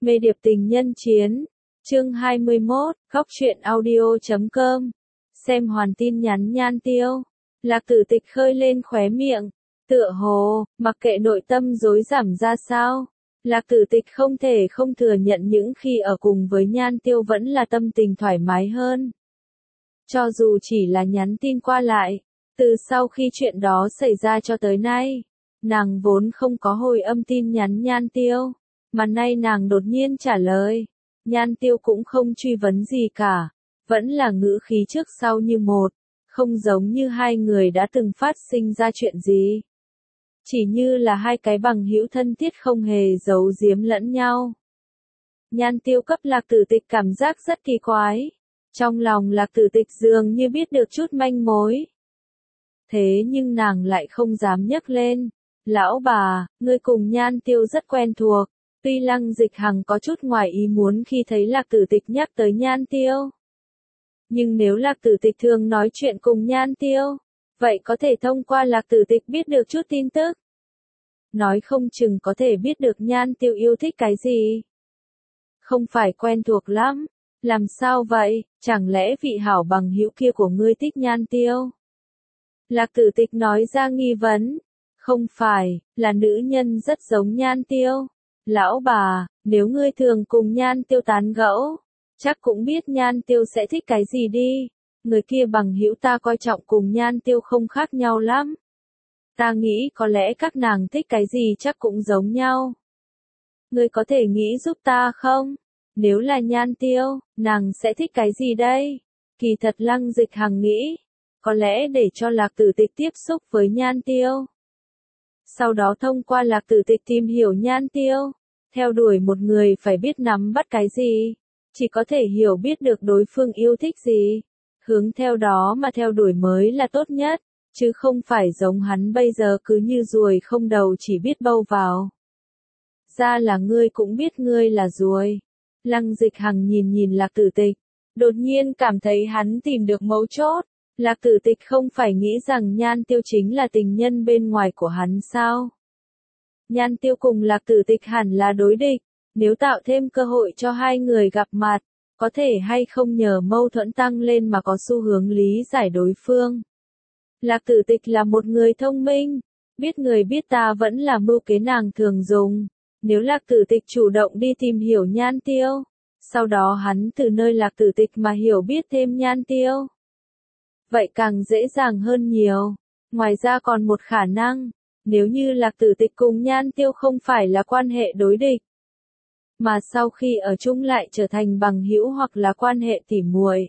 Mê điệp tình nhân chiến. Chương 21, góc truyện audio.com. Xem hoàn tin nhắn Nhan Tiêu. Lạc Tử Tịch khơi lên khóe miệng. Tựa hồ, mặc kệ nội tâm rối rắm ra sao. Lạc Tử Tịch không thể không thừa nhận những khi ở cùng với Nhan Tiêu vẫn là tâm tình thoải mái hơn. Cho dù chỉ là nhắn tin qua lại, từ sau khi chuyện đó xảy ra cho tới nay, nàng vốn không có hồi âm tin nhắn Nhan Tiêu, mà nay nàng đột nhiên trả lời. Nhan Tiêu cũng không truy vấn gì cả, vẫn là ngữ khí trước sau như một, không giống như hai người đã từng phát sinh ra chuyện gì. Chỉ như là hai cái bằng hữu thân thiết không hề giấu giếm lẫn nhau. Nhan Tiêu cấp Lạc Tử Tịch cảm giác rất kỳ quái. Trong lòng Lạc Tử Tịch dường như biết được chút manh mối. Thế nhưng nàng lại không dám nhấc lên. Lão bà, ngươi cùng Nhan Tiêu rất quen thuộc. Tuy Lăng Dịch Hằng có chút ngoài ý muốn khi thấy Lạc Tử Tịch nhắc tới Nhan Tiêu. Nhưng nếu Lạc Tử Tịch thường nói chuyện cùng Nhan Tiêu, vậy có thể thông qua Lạc Tử Tịch biết được chút tin tức. Nói không chừng có thể biết được Nhan Tiêu yêu thích cái gì. Không phải quen thuộc lắm. Làm sao vậy, chẳng lẽ vị hảo bằng hữu kia của ngươi thích Nhan Tiêu? Lạc Tử Tịch nói ra nghi vấn. Không phải, là nữ nhân rất giống Nhan Tiêu. Lão bà, nếu ngươi thường cùng Nhan Tiêu tán gẫu, chắc cũng biết Nhan Tiêu sẽ thích cái gì đi. Người kia bằng hữu ta coi trọng cùng Nhan Tiêu không khác nhau lắm. Ta nghĩ có lẽ các nàng thích cái gì chắc cũng giống nhau. Ngươi có thể nghĩ giúp ta không? Nếu là Nhan Tiêu, nàng sẽ thích cái gì đây? Kỳ thật Lăng Dịch Hằng nghĩ, có lẽ để cho Lạc Tử Tịch tiếp xúc với Nhan Tiêu. Sau đó thông qua Lạc Tử Tịch tìm hiểu Nhan Tiêu. Theo đuổi một người phải biết nắm bắt cái gì. Chỉ có thể hiểu biết được đối phương yêu thích gì. Hướng theo đó mà theo đuổi mới là tốt nhất. Chứ không phải giống hắn bây giờ cứ như ruồi không đầu chỉ biết bâu vào. Ra là ngươi cũng biết ngươi là ruồi. Lăng Dịch Hằng nhìn Lạc Tử Tịch. Đột nhiên cảm thấy hắn tìm được mấu chốt. Lạc Tử Tịch không phải nghĩ rằng Nhan Tiêu chính là tình nhân bên ngoài của hắn sao? Nhan Tiêu cùng Lạc Tử Tịch hẳn là đối địch. Nếu tạo thêm cơ hội cho hai người gặp mặt, có thể hay không nhờ mâu thuẫn tăng lên mà có xu hướng lý giải đối phương. Lạc Tử Tịch là một người thông minh. Biết người biết ta vẫn là mưu kế nàng thường dùng. Nếu Lạc Tử Tịch chủ động đi tìm hiểu Nhan Tiêu, sau đó hắn từ nơi Lạc Tử Tịch mà hiểu biết thêm Nhan Tiêu, vậy càng dễ dàng hơn nhiều. Ngoài ra còn một khả năng, nếu như Lạc Tử Tịch cùng Nhan Tiêu không phải là quan hệ đối địch, mà sau khi ở chung lại trở thành bằng hữu hoặc là quan hệ tỉ muội.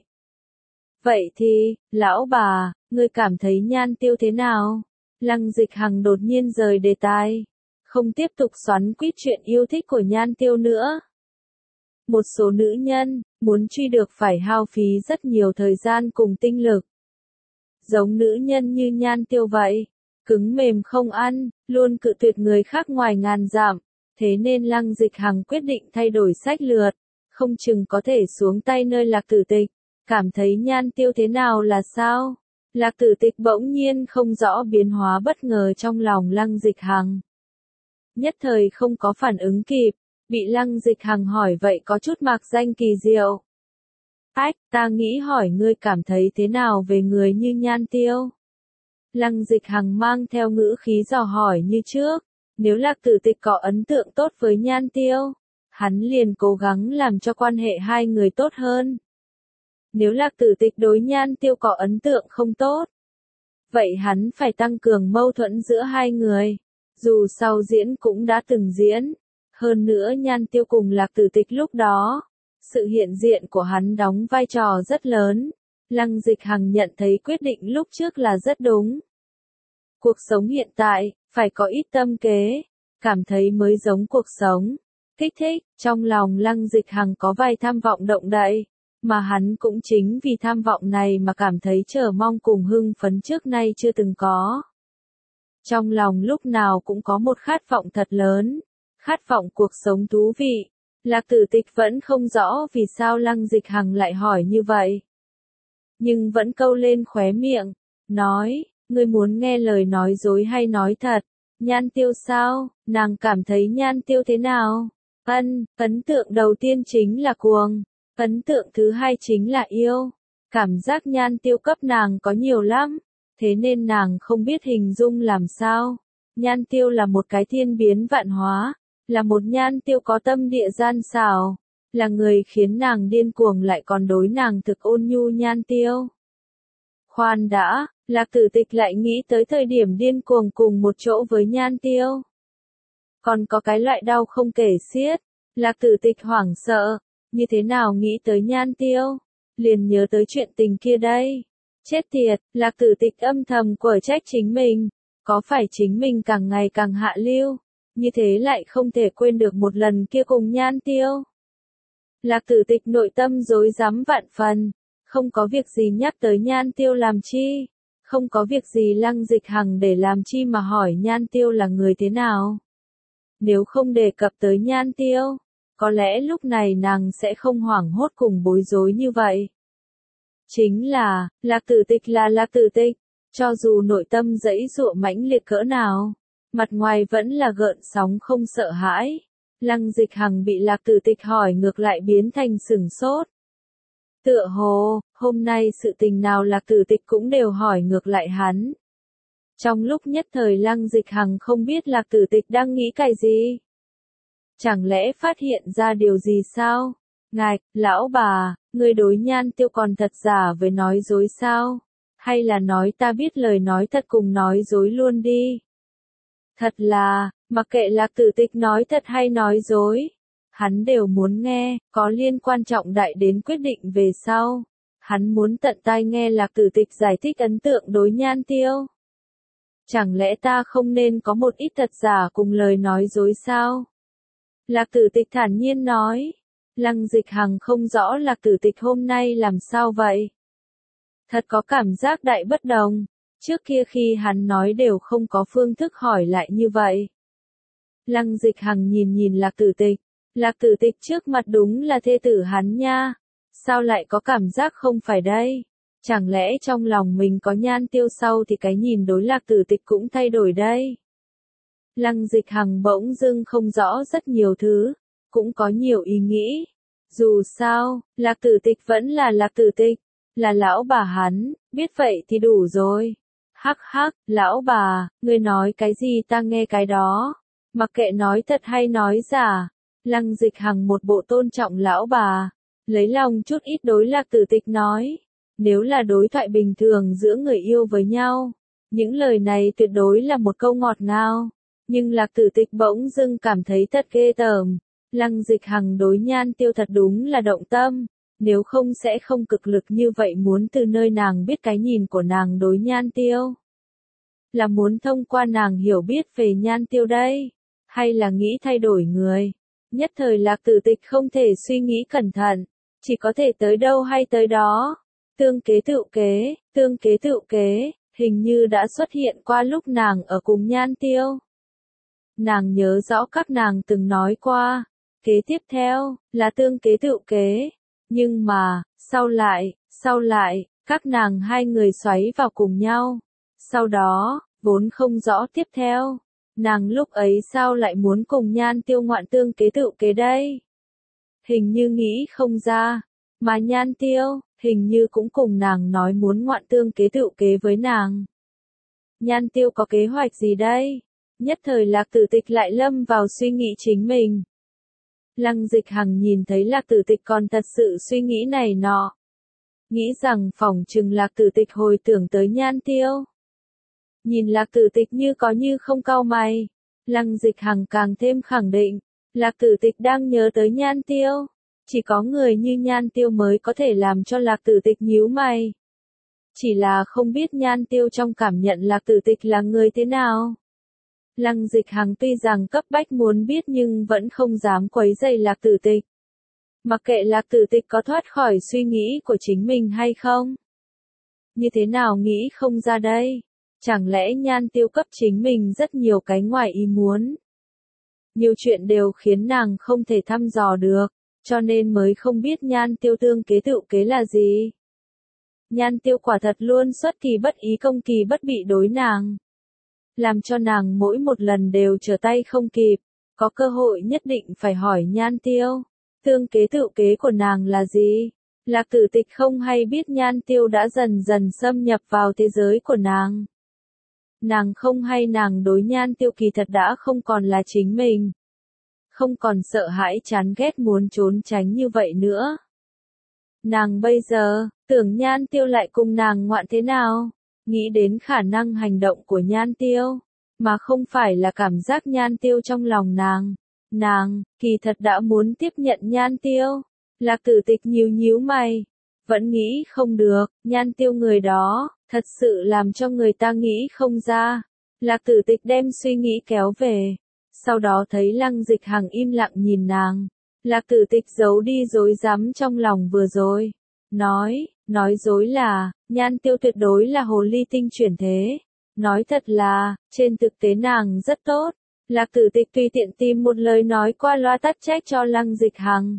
Vậy thì, lão bà, ngươi cảm thấy Nhan Tiêu thế nào? Lăng Dịch Hằng đột nhiên rời đề tài. Không tiếp tục xoắn quýt chuyện yêu thích của Nhan Tiêu nữa. Một số nữ nhân, muốn truy được phải hao phí rất nhiều thời gian cùng tinh lực. Giống nữ nhân như Nhan Tiêu vậy, cứng mềm không ăn, luôn cự tuyệt người khác ngoài ngàn dặm. Thế nên Lăng Dịch Hằng quyết định thay đổi sách lược, không chừng có thể xuống tay nơi Lạc Tử Tịch. Cảm thấy Nhan Tiêu thế nào là sao? Lạc Tử Tịch bỗng nhiên không rõ biến hóa bất ngờ trong lòng Lăng Dịch Hằng. Nhất thời không có phản ứng kịp, bị Lăng Dịch Hằng hỏi vậy có chút mạc danh kỳ diệu. Ách, ta nghĩ hỏi ngươi cảm thấy thế nào về người như Nhan Tiêu? Lăng Dịch Hằng mang theo ngữ khí dò hỏi như trước. Nếu Lạc Tử Tịch có ấn tượng tốt với Nhan Tiêu, hắn liền cố gắng làm cho quan hệ hai người tốt hơn. Nếu Lạc Tử Tịch đối Nhan Tiêu có ấn tượng không tốt, vậy hắn phải tăng cường mâu thuẫn giữa hai người. Dù sau diễn cũng đã từng diễn. Hơn nữa Nhan Tiêu cùng Lạc Tử Tịch lúc đó, sự hiện diện của hắn đóng vai trò rất lớn. Lăng Dịch Hằng nhận thấy quyết định lúc trước là rất đúng. Cuộc sống hiện tại, phải có ít tâm kế, cảm thấy mới giống cuộc sống. Kích thích, trong lòng Lăng Dịch Hằng có vài tham vọng động đậy, mà hắn cũng chính vì tham vọng này mà cảm thấy chờ mong cùng hưng phấn trước nay chưa từng có. Trong lòng lúc nào cũng có một khát vọng thật lớn, khát vọng cuộc sống thú vị. Lạc Tử Tịch vẫn không rõ vì sao Lăng Dịch Hằng lại hỏi như vậy. Nhưng vẫn câu lên khóe miệng, nói, ngươi muốn nghe lời nói dối hay nói thật? Nhan Tiêu sao? Nàng cảm thấy Nhan Tiêu thế nào? Ấn tượng đầu tiên chính là cuồng, ấn tượng thứ hai chính là yêu. Cảm giác Nhan Tiêu cấp nàng có nhiều lắm, thế nên nàng không biết hình dung làm sao. Nhan Tiêu là một cái thiên biến vạn hóa, là một Nhan Tiêu có tâm địa gian xảo, là người khiến nàng điên cuồng lại còn đối nàng thực ôn nhu Nhan Tiêu. Khoan đã, Lạc Tử Tịch lại nghĩ tới thời điểm điên cuồng cùng một chỗ với Nhan Tiêu. Còn có cái loại đau không kể xiết, Lạc Tử Tịch hoảng sợ, như thế nào nghĩ tới Nhan Tiêu, liền nhớ tới chuyện tình kia đây. Chết tiệt, Lạc Tử Tịch âm thầm quở trách chính mình, có phải chính mình càng ngày càng hạ lưu, như thế lại không thể quên được một lần kia cùng Nhan Tiêu. Lạc Tử Tịch nội tâm rối rắm vạn phần, không có việc gì nhắc tới Nhan Tiêu làm chi, không có việc gì Lăng Dịch Hằng để làm chi mà hỏi Nhan Tiêu là người thế nào. Nếu không đề cập tới Nhan Tiêu, có lẽ lúc này nàng sẽ không hoảng hốt cùng bối rối như vậy. Chính là, Lạc Tử Tịch là Lạc Tử Tịch, cho dù nội tâm giãy giụa mãnh liệt cỡ nào, mặt ngoài vẫn là gợn sóng không sợ hãi. Lăng Dịch Hằng bị Lạc Tử Tịch hỏi ngược lại biến thành sửng sốt. Tựa hồ, hôm nay sự tình nào Lạc Tử Tịch cũng đều hỏi ngược lại hắn. Trong lúc nhất thời Lăng Dịch Hằng không biết Lạc Tử Tịch đang nghĩ cái gì. Chẳng lẽ phát hiện ra điều gì sao? Ngạch, lão bà, ngươi đối Nhan Tiêu còn thật giả với nói dối sao? Hay là nói ta biết lời nói thật cùng nói dối luôn đi? Thật là, mặc kệ Lạc Tử Tịch nói thật hay nói dối, hắn đều muốn nghe, có liên quan trọng đại đến quyết định về sau. Hắn muốn tận tai nghe Lạc Tử Tịch giải thích ấn tượng đối Nhan Tiêu. Chẳng lẽ ta không nên có một ít thật giả cùng lời nói dối sao? Lạc Tử Tịch thản nhiên nói. Lăng Dịch Hằng không rõ Lạc Tử Tịch hôm nay làm sao vậy. Thật có cảm giác đại bất đồng, trước kia khi hắn nói đều không có phương thức hỏi lại như vậy. Lăng Dịch Hằng nhìn Lạc Tử Tịch trước mặt đúng là thê tử hắn nha, sao lại có cảm giác không phải đây? Chẳng lẽ trong lòng mình có Nhan Tiêu sau thì cái nhìn đối Lạc Tử Tịch cũng thay đổi đây? Lăng Dịch Hằng bỗng dưng không rõ rất nhiều thứ, cũng có nhiều ý nghĩ. Dù sao, Lạc Tử Tịch vẫn là Lạc Tử Tịch, là lão bà hắn, biết vậy thì đủ rồi. Hắc hắc, lão bà, ngươi nói cái gì ta nghe cái đó. Mặc kệ nói thật hay nói giả, Lăng Dịch Hằng một bộ tôn trọng lão bà, lấy lòng chút ít đối Lạc Tử Tịch nói. Nếu là đối thoại bình thường giữa người yêu với nhau, những lời này tuyệt đối là một câu ngọt ngào. Nhưng Lạc Tử Tịch bỗng dưng cảm thấy thật ghê tởm. Lăng Dịch Hằng đối Nhan Tiêu thật đúng là động tâm, nếu không sẽ không cực lực như vậy muốn từ nơi nàng biết cái nhìn của nàng đối Nhan Tiêu. Là muốn thông qua nàng hiểu biết về Nhan Tiêu đây, hay là nghĩ thay đổi người? Nhất thời Lạc Tử Tịch không thể suy nghĩ cẩn thận, chỉ có thể tới đâu hay tới đó. Tương kế tựu kế, hình như đã xuất hiện qua lúc nàng ở cùng Nhan Tiêu. Nàng nhớ rõ các nàng từng nói qua, kế tiếp theo, là tương kế tựu kế. Nhưng mà, sau lại, các nàng hai người xoáy vào cùng nhau. Sau đó, vốn không rõ tiếp theo, nàng lúc ấy sao lại muốn cùng Nhan Tiêu ngoạn tương kế tựu kế đây? Hình như nghĩ không ra, mà Nhan Tiêu, hình như cũng cùng nàng nói muốn ngoạn tương kế tựu kế với nàng. Nhan Tiêu có kế hoạch gì đây? Nhất thời Lạc Tử Tịch lại lâm vào suy nghĩ chính mình. Lăng Dịch Hằng nhìn thấy Lạc Tử Tịch còn thật sự suy nghĩ này nọ. Nghĩ rằng phỏng chừng Lạc Tử Tịch hồi tưởng tới Nhan Tiêu. Nhìn Lạc Tử Tịch như có như không cau mày. Lăng Dịch Hằng càng thêm khẳng định, Lạc Tử Tịch đang nhớ tới Nhan Tiêu. Chỉ có người như Nhan Tiêu mới có thể làm cho Lạc Tử Tịch nhíu mày. Chỉ là không biết Nhan Tiêu trong cảm nhận Lạc Tử Tịch là người thế nào. Lăng Dịch Hằng tuy rằng cấp bách muốn biết nhưng vẫn không dám quấy rầy Lạc Tử Tịch. Mặc kệ Lạc Tử Tịch có thoát khỏi suy nghĩ của chính mình hay không. Như thế nào nghĩ không ra đây? Chẳng lẽ Nhan Tiêu cấp chính mình rất nhiều cái ngoài ý muốn? Nhiều chuyện đều khiến nàng không thể thăm dò được, cho nên mới không biết Nhan Tiêu tương kế tựu kế là gì. Nhan Tiêu quả thật luôn xuất kỳ bất ý công kỳ bất bị đối nàng. Làm cho nàng mỗi một lần đều trở tay không kịp, có cơ hội nhất định phải hỏi Nhan Tiêu, tương kế tự kế của nàng là gì? Lạc Tử Tịch không hay biết Nhan Tiêu đã dần dần xâm nhập vào thế giới của nàng. Nàng không hay nàng đối Nhan Tiêu kỳ thật đã không còn là chính mình. Không còn sợ hãi chán ghét muốn trốn tránh như vậy nữa. Nàng bây giờ, tưởng Nhan Tiêu lại cùng nàng ngoạn thế nào? Nghĩ đến khả năng hành động của Nhan Tiêu, mà không phải là cảm giác Nhan Tiêu trong lòng nàng. Nàng, kỳ thật đã muốn tiếp nhận Nhan Tiêu. Lạc Tử Tịch nhíu nhíu mày. Vẫn nghĩ không được, Nhan Tiêu người đó, thật sự làm cho người ta nghĩ không ra. Lạc Tử Tịch đem suy nghĩ kéo về. Sau đó thấy Lăng Dịch Hằng im lặng nhìn nàng. Lạc Tử Tịch giấu đi dối rắm trong lòng vừa rồi. Nói dối là, Nhan Tiêu tuyệt đối là hồ ly tinh chuyển thế. Nói thật là, trên thực tế nàng rất tốt. Lạc Tử Tịch tùy tiện tìm một lời nói qua loa tắc trách cho Lăng Dịch Hằng.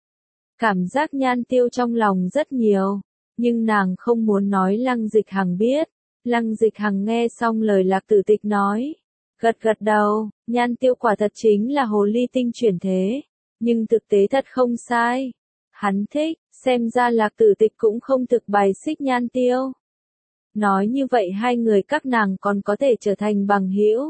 Cảm giác Nhan Tiêu trong lòng rất nhiều, nhưng nàng không muốn nói Lăng Dịch Hằng biết. Lăng Dịch Hằng nghe xong lời Lạc Tử Tịch nói, gật gật đầu, Nhan Tiêu quả thật chính là hồ ly tinh chuyển thế, nhưng thực tế thật không sai. Hắn thích, xem ra Lạc Tử Tịch cũng không thực bài xích Nhan Tiêu. Nói như vậy hai người các nàng còn có thể trở thành bằng hữu.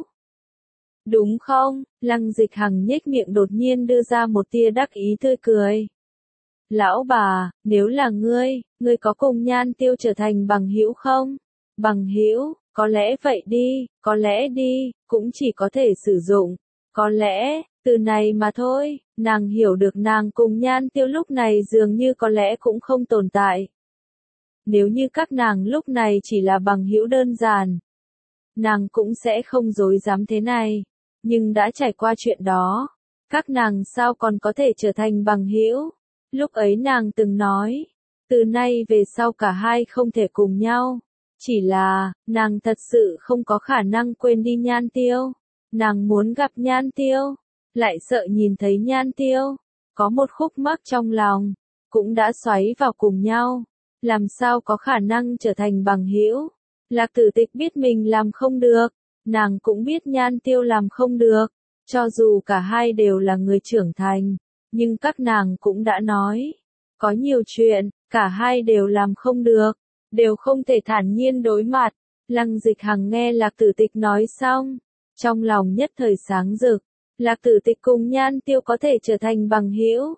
Đúng không? Lăng Dịch Hằng nhếch miệng đột nhiên đưa ra một tia đắc ý tươi cười. Lão bà, nếu là ngươi có cùng Nhan Tiêu trở thành bằng hữu không? Bằng hữu, có lẽ vậy đi, có lẽ đi, cũng chỉ có thể sử dụng. Có lẽ, từ này mà thôi, nàng hiểu được nàng cùng Nhan Tiêu lúc này dường như có lẽ cũng không tồn tại. Nếu như các nàng lúc này chỉ là bằng hữu đơn giản, nàng cũng sẽ không dối dám thế này. Nhưng đã trải qua chuyện đó, các nàng sao còn có thể trở thành bằng hữu? Lúc ấy nàng từng nói, từ nay về sau cả hai không thể cùng nhau. Chỉ là, nàng thật sự không có khả năng quên đi Nhan Tiêu. Nàng muốn gặp Nhan Tiêu, lại sợ nhìn thấy Nhan Tiêu. Có một khúc mắc trong lòng, cũng đã xoáy vào cùng nhau. Làm sao có khả năng trở thành bằng hữu? Lạc Tử Tịch biết mình làm không được, nàng cũng biết Nhan Tiêu làm không được. Cho dù cả hai đều là người trưởng thành, nhưng các nàng cũng đã nói, có nhiều chuyện, cả hai đều làm không được, đều không thể thản nhiên đối mặt. Lăng Dịch Hằng nghe Lạc Tử Tịch nói xong, trong lòng nhất thời sáng rực, Lạc Tử Tịch cùng Nhan Tiêu có thể trở thành bằng hữu.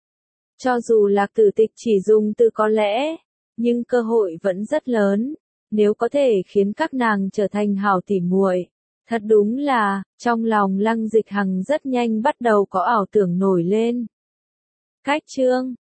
Cho dù Lạc Tử Tịch chỉ dùng từ có lẽ, nhưng cơ hội vẫn rất lớn, nếu có thể khiến các nàng trở thành hảo tỉ muội. Thật đúng là, trong lòng Lăng Dịch Hằng rất nhanh bắt đầu có ảo tưởng nổi lên. Cách chương